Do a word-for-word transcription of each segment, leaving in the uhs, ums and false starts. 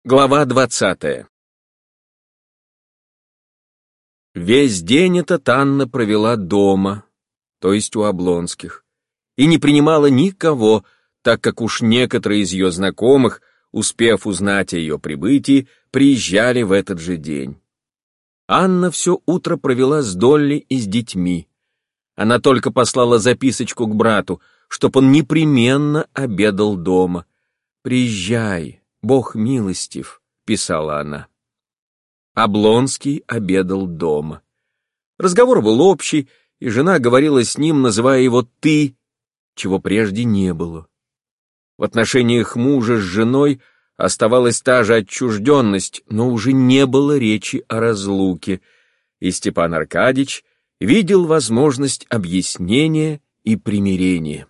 Глава двадцатая. Весь день эта Анна провела дома, то есть у Облонских, и не принимала никого, так как уж некоторые из ее знакомых, успев узнать о ее прибытии, приезжали в этот же день. Анна все утро провела с Долли и с детьми. Она только послала записочку к брату, чтоб он непременно обедал дома. «Приезжай, Бог милостив», — писала она. Облонский обедал дома. Разговор был общий, и жена говорила с ним, называя его «ты», чего прежде не было. В отношениях мужа с женой оставалась та же отчужденность, но уже не было речи о разлуке, и Степан Аркадьич видел возможность объяснения и примирения.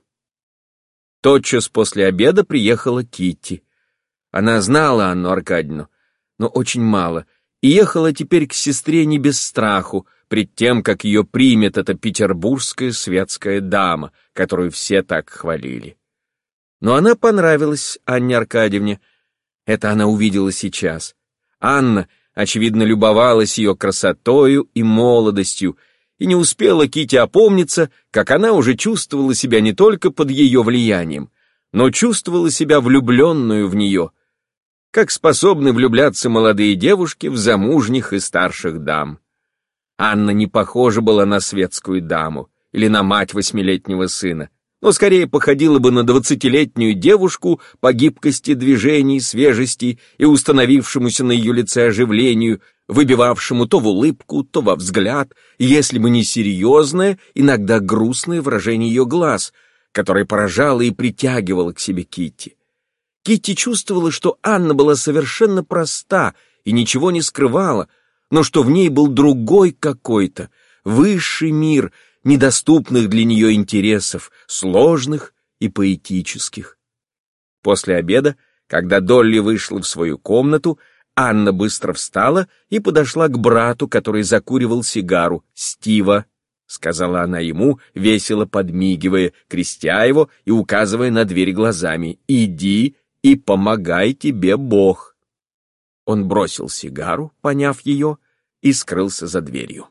Тотчас после обеда приехала Китти. Она знала Анну Аркадьевну, но очень мало, и ехала теперь к сестре не без страху, пред тем, как ее примет эта петербургская светская дама, которую все так хвалили. Но она понравилась Анне Аркадьевне. Это она увидела сейчас. Анна, очевидно, любовалась ее красотою и молодостью, и не успела Китти опомниться, как она уже чувствовала себя не только под ее влиянием, но чувствовала себя влюбленную в нее, как способны влюбляться молодые девушки в замужних и старших дам. Анна не похожа была на светскую даму или на мать восьмилетнего сына, но скорее походила бы на двадцатилетнюю девушку по гибкости движений, свежести и установившемуся на ее лице оживлению, выбивавшему то в улыбку, то во взгляд, если бы не серьезное, иногда грустное выражение ее глаз, которое поражало и притягивало к себе Китти. Китти чувствовала, что Анна была совершенно проста и ничего не скрывала, но что в ней был другой какой-то, высший мир недоступных для нее интересов, сложных и поэтических. После обеда, когда Долли вышла в свою комнату, Анна быстро встала и подошла к брату, который закуривал сигару. «Стива», — сказала она ему, весело подмигивая, крестя его и указывая на дверь глазами, — «иди и помогай тебе Бог». Он бросил сигару, поняв ее, и скрылся за дверью.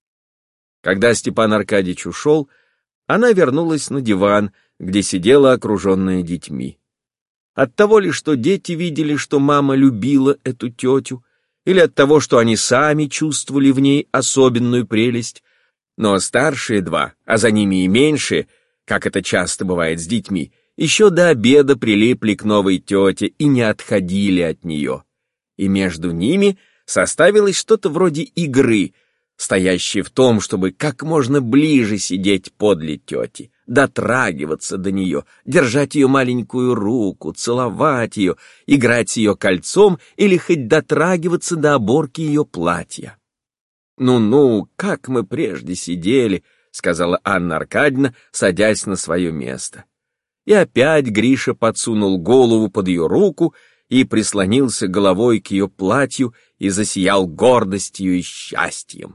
Когда Степан Аркадьич ушел, она вернулась на диван, где сидела окруженная детьми. Оттого ли, что дети видели, что мама любила эту тетю, или от того, что они сами чувствовали в ней особенную прелесть, но старшие два, а за ними и меньшие, как это часто бывает с детьми, еще до обеда прилипли к новой тете и не отходили от нее. И между ними составилось что-то вроде игры, стоящей в том, чтобы как можно ближе сидеть подле тети, дотрагиваться до нее, держать ее маленькую руку, целовать ее, играть с ее кольцом или хоть дотрагиваться до оборки ее платья. «Ну-ну, как мы прежде сидели», — сказала Анна Аркадьевна, садясь на свое место. И опять Гриша подсунул голову под ее руку и прислонился головой к ее платью и засиял гордостью и счастьем.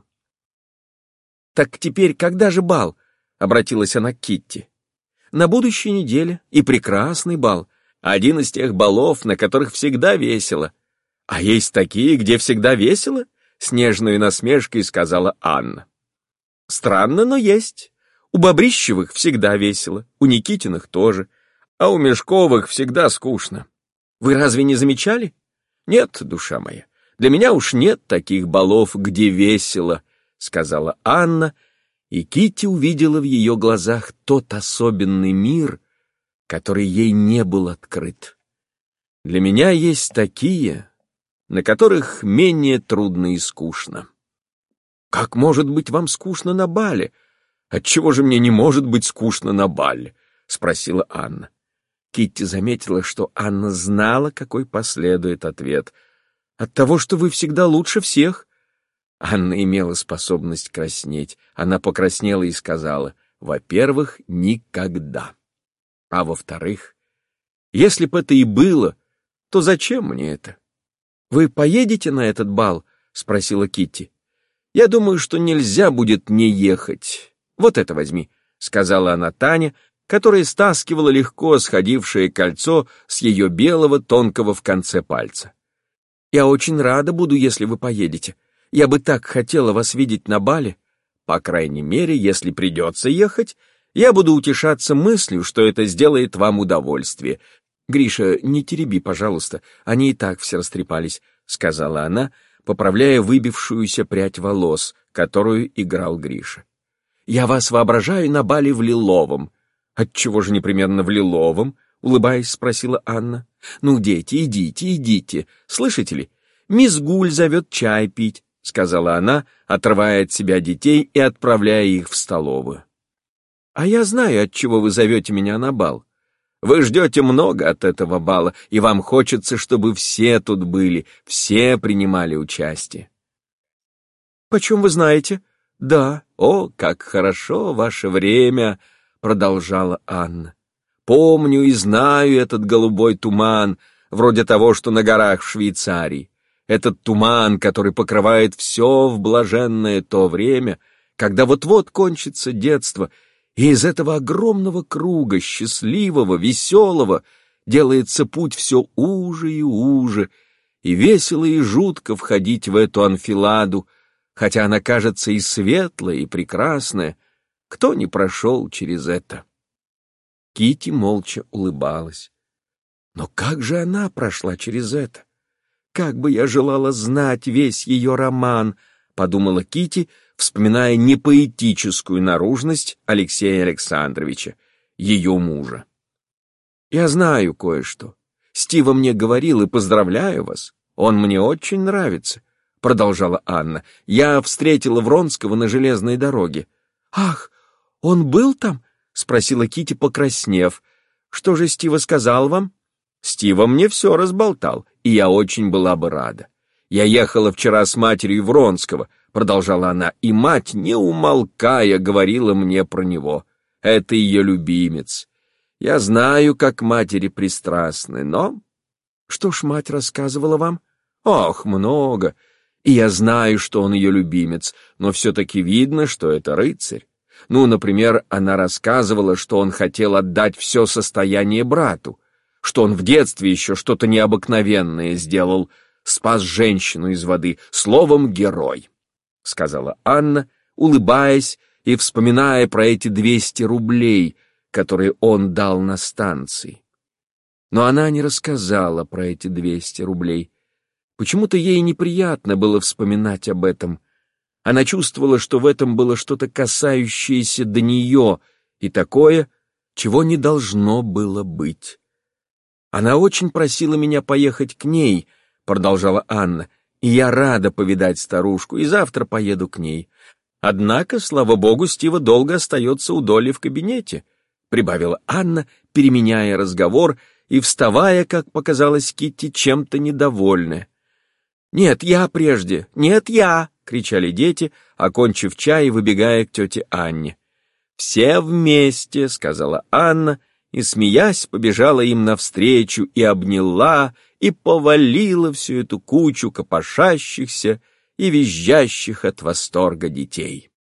«Так теперь когда же бал?» — обратилась она к Китти. «На будущей неделе, и прекрасный бал, один из тех балов, на которых всегда весело». «А есть такие, где всегда весело?» — с нежной насмешкой сказала Анна. «Странно, но есть. У Бобрищевых всегда весело, у Никитиных тоже, а у Мешковых всегда скучно. Вы разве не замечали? Нет, душа моя, для меня уж нет таких балов, где весело», — сказала Анна, и Китти увидела в ее глазах тот особенный мир, который ей не был открыт. «Для меня есть такие, на которых менее трудно и скучно». «Как может быть вам скучно на бале? Отчего же мне не может быть скучно на бале?» — спросила Анна. Китти заметила, что Анна знала, какой последует ответ. «От того, что вы всегда лучше всех». Анна имела способность краснеть. Она покраснела и сказала: «Во-первых, никогда. А во-вторых, если бы это и было, то зачем мне это?» «Вы поедете на этот бал?» — спросила Китти. «Я думаю, что нельзя будет не ехать. Вот это возьми», — сказала она Тане, которая стаскивала легко сходившее кольцо с ее белого тонкого в конце пальца. Я очень рада буду, если вы поедете. Я бы так хотела вас видеть на бале. По крайней мере, если придется ехать, я буду утешаться мыслью, что это сделает вам удовольствие. Гриша, не тереби, пожалуйста, они и так все растрепались», — сказала она, поправляя выбившуюся прядь волос, которую играл Гриша. «Я вас воображаю на бале в лиловом». «Отчего же непременно в лиловом?» — улыбаясь, спросила Анна. «Ну, дети, идите, идите. Слышите ли? Мисс Гуль зовет чай пить», — сказала она, отрывая от себя детей и отправляя их в столовую. «А я знаю, отчего вы зовете меня на бал. Вы ждете много от этого бала, и вам хочется, чтобы все тут были, все принимали участие». «Почем вы знаете?» «Да, о, как хорошо ваше время», — продолжала Анна. «Помню и знаю этот голубой туман, вроде того, что на горах в Швейцарии. Этот туман, который покрывает все в блаженное то время, когда вот-вот кончится детство, и из этого огромного круга, счастливого, веселого, делается путь все уже и уже, и весело и жутко входить в эту анфиладу, хотя она кажется и светлая, и прекрасная. Кто не прошел через это?» Кити молча улыбалась. «Но как же она прошла через это? Как бы я желала знать весь ее роман», — подумала Кити, вспоминая непоэтическую наружность Алексея Александровича, ее мужа. «Я знаю кое-что. Стива мне говорил, и поздравляю вас. Он мне очень нравится», — продолжала Анна. «Я встретила Вронского на железной дороге». «Ах, он был там?» — спросила Кити, покраснев. «Что же Стива сказал вам?» «Стива мне все разболтал, и я очень была бы рада. Я ехала вчера с матерью Вронского», — продолжала она, «и мать, не умолкая, говорила мне про него. Это ее любимец. Я знаю, как матери пристрастны, но...» «Что ж мать рассказывала вам?» «Ох, много. И я знаю, что он ее любимец, но все-таки видно, что это рыцарь. Ну, например, она рассказывала, что он хотел отдать все состояние брату, что он в детстве еще что-то необыкновенное сделал, спас женщину из воды, словом, герой», — сказала Анна, улыбаясь и вспоминая про эти двести рублей, которые он дал на станции. Но она не рассказала про эти двести рублей. Почему-то ей неприятно было вспоминать об этом. Она чувствовала, что в этом было что-то касающееся до нее и такое, чего не должно было быть. «Она очень просила меня поехать к ней», — продолжала Анна, «и я рада повидать старушку, и завтра поеду к ней. Однако, слава богу, Стива долго остается у Долли в кабинете», — прибавила Анна, переменяя разговор и вставая, как показалось Китти, чем-то недовольная. «Нет, я прежде! Нет, я!» — кричали дети, окончив чай и выбегая к тете Анне. «Все вместе!» — сказала Анна, и, смеясь, побежала им навстречу и обняла, и повалила всю эту кучу копошащихся и визжащих от восторга детей.